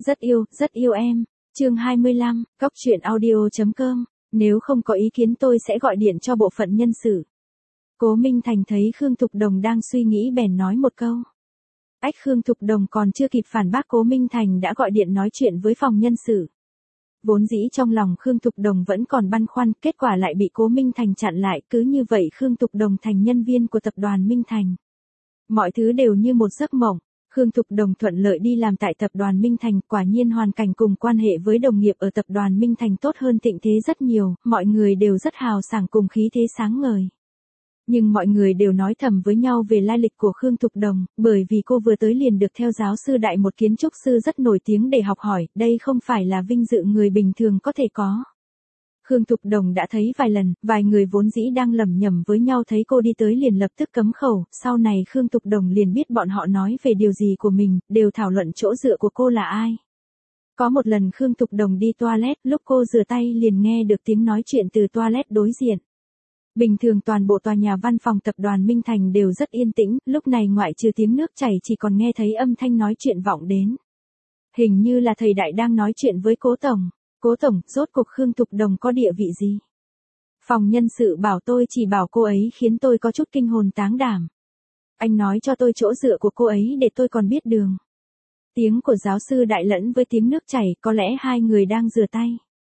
Rất yêu em. Chương 25, Cóc truyện audio.com. Nếu không có ý kiến tôi sẽ gọi điện cho bộ phận nhân sự. Cố Minh Thành thấy Khương Thục Đồng đang suy nghĩ bèn nói một câu. Khương Thục Đồng còn chưa kịp phản bác Cố Minh Thành đã gọi điện nói chuyện với phòng nhân sự. Vốn dĩ trong lòng Khương Thục Đồng vẫn còn băn khoăn, kết quả lại bị Cố Minh Thành chặn lại, cứ như vậy Khương Thục Đồng thành nhân viên của tập đoàn Minh Thành. Mọi thứ đều như một giấc mộng. Khương Thục Đồng thuận lợi đi làm tại tập đoàn Minh Thành, quả nhiên hoàn cảnh cùng quan hệ với đồng nghiệp ở tập đoàn Minh Thành tốt hơn Thịnh Thế rất nhiều, mọi người đều rất hào sảng cùng khí thế sáng ngời. Nhưng mọi người đều nói thầm với nhau về lai lịch của Khương Thục Đồng, bởi vì cô vừa tới liền được theo giáo sư Đại, một kiến trúc sư rất nổi tiếng để học hỏi, đây không phải là vinh dự người bình thường có thể có. Khương Thục Đồng đã thấy vài lần, vài người vốn dĩ đang lẩm nhẩm với nhau thấy cô đi tới liền lập tức cấm khẩu, sau này Khương Thục Đồng liền biết bọn họ nói về điều gì của mình, đều thảo luận chỗ dựa của cô là ai. Có một lần Khương Thục Đồng đi toilet, lúc cô rửa tay liền nghe được tiếng nói chuyện từ toilet đối diện. Bình thường toàn bộ tòa nhà văn phòng tập đoàn Minh Thành đều rất yên tĩnh, lúc này ngoại trừ tiếng nước chảy chỉ còn nghe thấy âm thanh nói chuyện vọng đến. Hình như là thầy Đại đang nói chuyện với Cố Tổng. Cố Tổng, rốt cuộc Khương Thục Đồng có địa vị gì? Phòng nhân sự bảo tôi chỉ bảo cô ấy khiến tôi có chút kinh hồn táng đảm. Anh nói cho tôi chỗ dựa của cô ấy để tôi còn biết đường. Tiếng của giáo sư Đại lẫn với tiếng nước chảy, có lẽ hai người đang rửa tay.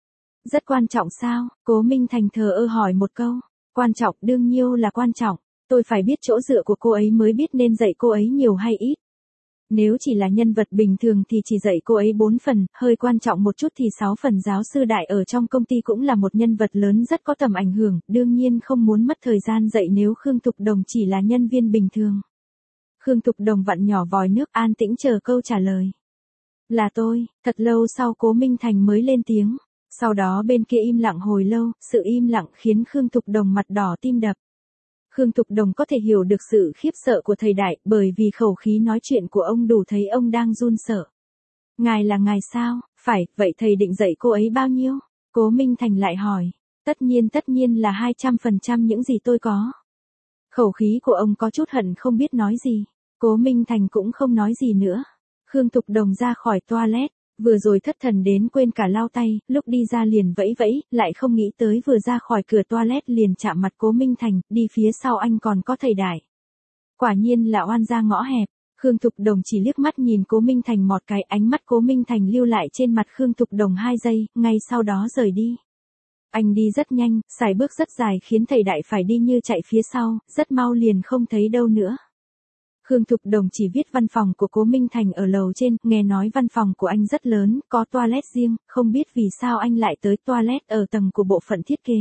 Rất quan trọng sao? Cố Minh Thành thờ ơ hỏi một câu. Quan trọng, đương nhiên là quan trọng. Tôi phải biết chỗ dựa của cô ấy mới biết nên dạy cô ấy nhiều hay ít. Nếu chỉ là nhân vật bình thường thì chỉ dạy cô ấy 4 phần, hơi quan trọng một chút thì 6 phần. Giáo sư Đại ở trong công ty cũng là một nhân vật lớn rất có tầm ảnh hưởng, đương nhiên không muốn mất thời gian dạy nếu Khương Thục Đồng chỉ là nhân viên bình thường. Khương Thục Đồng vặn nhỏ vòi nước an tĩnh chờ câu trả lời. Là tôi. Thật lâu sau Cố Minh Thành mới lên tiếng. Sau đó bên kia im lặng hồi lâu, sự im lặng khiến Khương Thục Đồng mặt đỏ tim đập. Khương Thục Đồng có thể hiểu được sự khiếp sợ của thầy Đại, bởi vì khẩu khí nói chuyện của ông đủ thấy ông đang run sợ. Ngài là ngài sao? Phải, vậy thầy định dạy cô ấy bao nhiêu? Cố Minh Thành lại hỏi. Tất nhiên là 200% những gì tôi có. Khẩu khí của ông có chút hận không biết nói gì. Cố Minh Thành cũng không nói gì nữa. Khương Thục Đồng ra khỏi toilet. Vừa rồi thất thần đến quên cả lau tay, lúc đi ra liền vẫy vẫy, lại không nghĩ tới vừa ra khỏi cửa toilet liền chạm mặt Cố Minh Thành, đi phía sau anh còn có thầy Đại. Quả nhiên là oan gia ngõ hẹp. Khương Thục Đồng chỉ liếc mắt nhìn Cố Minh Thành một cái, ánh mắt Cố Minh Thành lưu lại trên mặt Khương Thục Đồng 2 giây, ngay sau đó rời đi. Anh đi rất nhanh, sải bước rất dài khiến thầy Đại phải đi như chạy phía sau, rất mau liền không thấy đâu nữa. Khương Thục Đồng chỉ viết văn phòng của Cố Minh Thành ở lầu trên, nghe nói văn phòng của anh rất lớn, có toilet riêng, không biết vì sao anh lại tới toilet ở tầng của bộ phận thiết kế.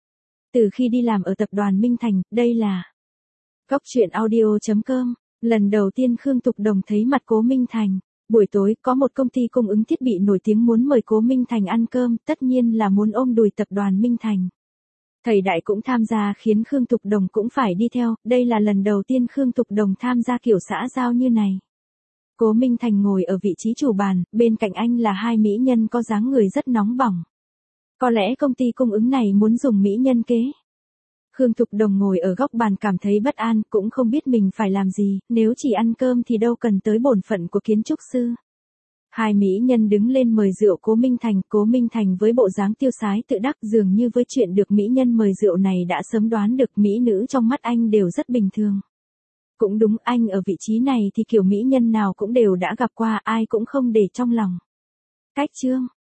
Từ khi đi làm ở tập đoàn Minh Thành, đây là Cóc truyện audio.com. Lần đầu tiên Khương Thục Đồng thấy mặt Cố Minh Thành. Buổi tối, có một công ty cung ứng thiết bị nổi tiếng muốn mời Cố Minh Thành ăn cơm, tất nhiên là muốn ôm đùi tập đoàn Minh Thành. Thầy Đại cũng tham gia khiến Khương Thục Đồng cũng phải đi theo, đây là lần đầu tiên Khương Thục Đồng tham gia kiểu xã giao như này. Cố Minh Thành ngồi ở vị trí chủ bàn, bên cạnh anh là hai mỹ nhân có dáng người rất nóng bỏng. Có lẽ công ty cung ứng này muốn dùng mỹ nhân kế. Khương Thục Đồng ngồi ở góc bàn cảm thấy bất an, cũng không biết mình phải làm gì, nếu chỉ ăn cơm thì đâu cần tới bổn phận của kiến trúc sư. Hai mỹ nhân đứng lên mời rượu Cố Minh Thành với bộ dáng tiêu sái tự đắc dường như với chuyện được mỹ nhân mời rượu này đã sớm đoán được mỹ nữ trong mắt anh đều rất bình thường. Cũng đúng, anh ở vị trí này thì kiểu mỹ nhân nào cũng đều đã gặp qua, ai cũng không để trong lòng. Cách chương.